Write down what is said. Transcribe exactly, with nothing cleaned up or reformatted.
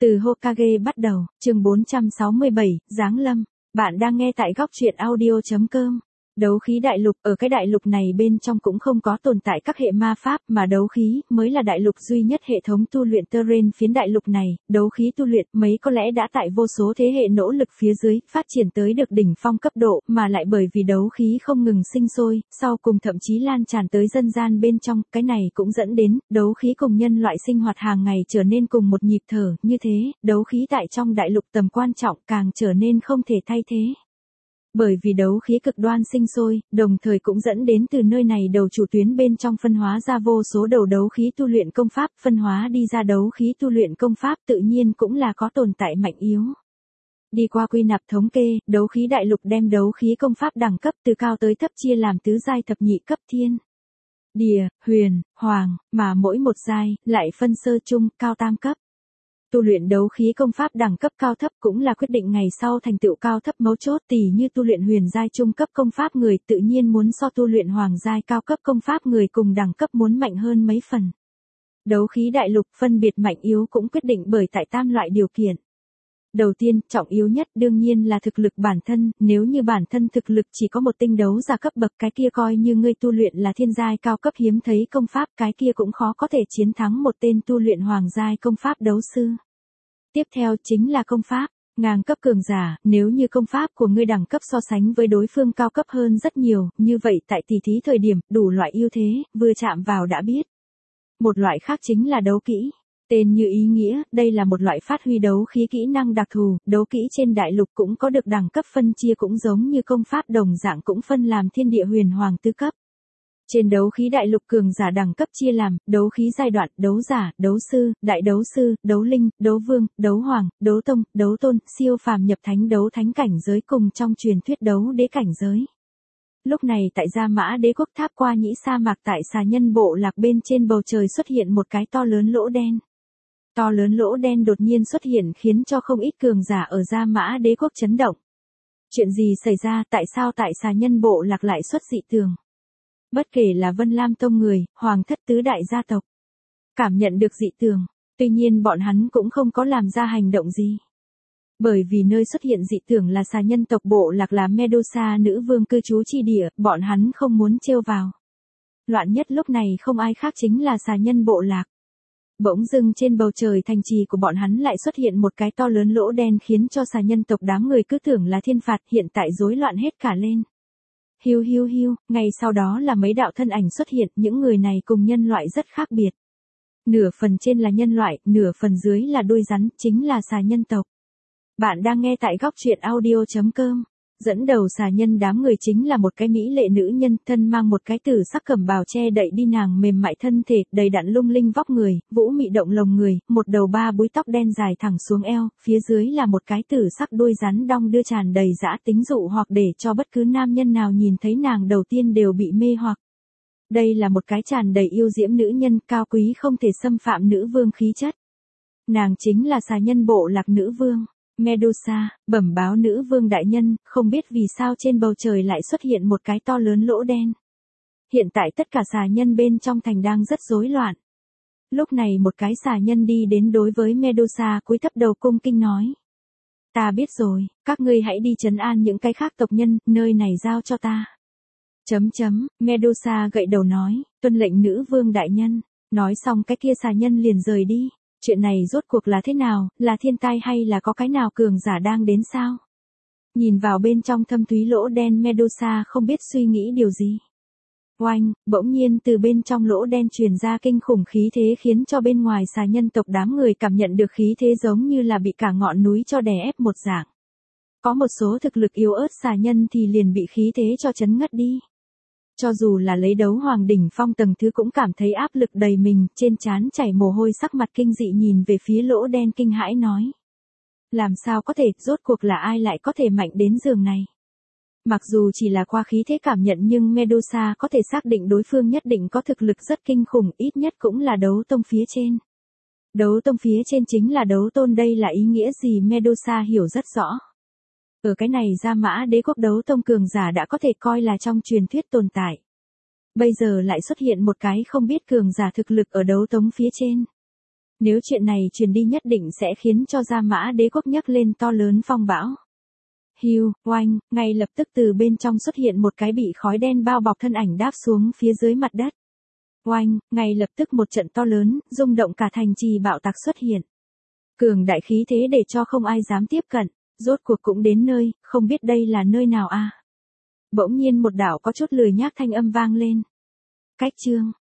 Từ Hokage bắt đầu, chương bốn trăm sáu mươi bảy, Giáng Lâm. Bạn đang nghe tại góc truyện audio chấm com. Đấu khí đại lục, ở cái đại lục này bên trong cũng không có tồn tại các hệ ma pháp, mà đấu khí mới là đại lục duy nhất hệ thống tu luyện terrain phiến đại lục này. Đấu khí tu luyện mấy có lẽ đã tại vô số thế hệ nỗ lực phía dưới, phát triển tới được đỉnh phong cấp độ, mà lại bởi vì đấu khí không ngừng sinh sôi, sau cùng thậm chí lan tràn tới dân gian bên trong, cái này cũng dẫn đến đấu khí cùng nhân loại sinh hoạt hàng ngày trở nên cùng một nhịp thở, như thế, đấu khí tại trong đại lục tầm quan trọng càng trở nên không thể thay thế. Bởi vì đấu khí cực đoan sinh sôi, đồng thời cũng dẫn đến từ nơi này đầu chủ tuyến bên trong phân hóa ra vô số đầu đấu khí tu luyện công pháp, phân hóa đi ra đấu khí tu luyện công pháp tự nhiên cũng là có tồn tại mạnh yếu. Đi qua quy nạp thống kê, đấu khí đại lục đem đấu khí công pháp đẳng cấp từ cao tới thấp chia làm tứ giai thập nhị cấp thiên, địa, huyền, hoàng, mà mỗi một giai lại phân sơ trung, cao tam cấp. Tu luyện đấu khí công pháp đẳng cấp cao thấp cũng là quyết định ngày sau thành tựu cao thấp mấu chốt, tỉ như tu luyện huyền giai trung cấp công pháp người tự nhiên muốn so tu luyện hoàng giai cao cấp công pháp người cùng đẳng cấp muốn mạnh hơn mấy phần. Đấu khí đại lục phân biệt mạnh yếu cũng quyết định bởi tại tam loại điều kiện. Đầu tiên, trọng yếu nhất đương nhiên là thực lực bản thân, nếu như bản thân thực lực chỉ có một tinh đấu giả cấp bậc cái kia coi như ngươi tu luyện là thiên giai cao cấp hiếm thấy công pháp cái kia cũng khó có thể chiến thắng một tên tu luyện hoàng giai công pháp đấu sư. Tiếp theo chính là công pháp, ngang cấp cường giả, nếu như công pháp của ngươi đẳng cấp so sánh với đối phương cao cấp hơn rất nhiều, như vậy tại tỷ thí thời điểm, đủ loại ưu thế, vừa chạm vào đã biết. Một loại khác chính là đấu kỹ. Tên như ý nghĩa, đây là một loại phát huy đấu khí kỹ năng đặc thù, đấu kỹ trên đại lục cũng có được đẳng cấp phân chia cũng giống như công pháp đồng dạng cũng phân làm thiên địa huyền hoàng tứ cấp. Trên đấu khí đại lục cường giả đẳng cấp chia làm, đấu khí giai đoạn, đấu giả, đấu sư, đại đấu sư, đấu linh, đấu vương, đấu hoàng, đấu tông, đấu tôn, siêu phàm nhập thánh đấu thánh cảnh giới cùng trong truyền thuyết đấu đế cảnh giới. Lúc này tại Gia Mã Đế quốc tháp qua nhĩ sa mạc tại xà nhân bộ lạc bên trên bầu trời xuất hiện một cái to lớn lỗ đen. To lớn lỗ đen đột nhiên xuất hiện khiến cho không ít cường giả ở Gia Mã Đế quốc chấn động. Chuyện gì xảy ra, tại sao tại xà nhân bộ lạc lại xuất dị tường? Bất kể là Vân Lam Tông người, hoàng thất tứ đại gia tộc, cảm nhận được dị tường, tuy nhiên bọn hắn cũng không có làm ra hành động gì. Bởi vì nơi xuất hiện dị tường là xà nhân tộc bộ lạc là Medusa nữ vương cư trú chi địa, bọn hắn không muốn trêu vào. Loạn nhất lúc này không ai khác chính là xà nhân bộ lạc. Bỗng dưng trên bầu trời thành trì của bọn hắn lại xuất hiện một cái to lớn lỗ đen khiến cho xà nhân tộc đám người cứ tưởng là thiên phạt, hiện tại rối loạn hết cả lên. Hiu hiu hiu, ngay sau đó là mấy đạo thân ảnh xuất hiện, những người này cùng nhân loại rất khác biệt. Nửa phần trên là nhân loại, nửa phần dưới là đuôi rắn, chính là xà nhân tộc. Bạn đang nghe tại góc truyện audio chấm com. Dẫn đầu xà nhân đám người chính là một cái mỹ lệ nữ nhân, thân mang một cái tử sắc cẩm bào che đậy đi nàng mềm mại thân thể, đầy đặn lung linh vóc người, vũ mị động lồng người, một đầu ba búi tóc đen dài thẳng xuống eo, phía dưới là một cái tử sắc đuôi rắn đong đưa tràn đầy dã tính dụ hoặc để cho bất cứ nam nhân nào nhìn thấy nàng đầu tiên đều bị mê hoặc. Đây là một cái tràn đầy yêu diễm nữ nhân, cao quý không thể xâm phạm nữ vương khí chất. Nàng chính là xà nhân bộ lạc nữ vương. Medusa, bẩm báo nữ vương đại nhân, không biết vì sao trên bầu trời lại xuất hiện một cái to lớn lỗ đen. Hiện tại tất cả xà nhân bên trong thành đang rất rối loạn. Lúc này một cái xà nhân đi đến đối với Medusa cúi thấp đầu cung kinh nói. Ta biết rồi, các ngươi hãy đi trấn an những cái khác tộc nhân, nơi này giao cho ta. Chấm chấm, Medusa gậy đầu nói, tuân lệnh nữ vương đại nhân, nói xong cái kia xà nhân liền rời đi. Chuyện này rốt cuộc là thế nào, là thiên tai hay là có cái nào cường giả đang đến sao? Nhìn vào bên trong thâm thúy lỗ đen Medusa không biết suy nghĩ điều gì. Oanh, bỗng nhiên từ bên trong lỗ đen truyền ra kinh khủng khí thế khiến cho bên ngoài xà nhân tộc đám người cảm nhận được khí thế giống như là bị cả ngọn núi cho đè ép một dạng. Có một số thực lực yếu ớt xà nhân thì liền bị khí thế cho chấn ngất đi. Cho dù là lấy đấu hoàng đỉnh phong tầng thứ cũng cảm thấy áp lực đầy mình, trên trán chảy mồ hôi sắc mặt kinh dị nhìn về phía lỗ đen kinh hãi nói. Làm sao có thể, rốt cuộc là ai lại có thể mạnh đến giường này? Mặc dù chỉ là qua khí thế cảm nhận nhưng Medusa có thể xác định đối phương nhất định có thực lực rất kinh khủng, ít nhất cũng là đấu tông phía trên. Đấu tông phía trên chính là đấu tôn, đây là ý nghĩa gì Medusa hiểu rất rõ. Ở cái này Gia Mã Đế quốc đấu tông cường giả đã có thể coi là trong truyền thuyết tồn tại. Bây giờ lại xuất hiện một cái không biết cường giả thực lực ở đấu tông phía trên. Nếu chuyện này truyền đi nhất định sẽ khiến cho Gia Mã Đế quốc nhấc lên to lớn phong bão. Hiu, oanh, ngay lập tức từ bên trong xuất hiện một cái bị khói đen bao bọc thân ảnh đáp xuống phía dưới mặt đất. Oanh, ngay lập tức một trận to lớn, rung động cả thành trì bạo tạc xuất hiện. Cường đại khí thế để cho không ai dám tiếp cận, rốt cuộc cũng đến nơi, không biết đây là nơi nào a. À? Bỗng nhiên một đạo có chút lười nhác thanh âm vang lên. Cách chương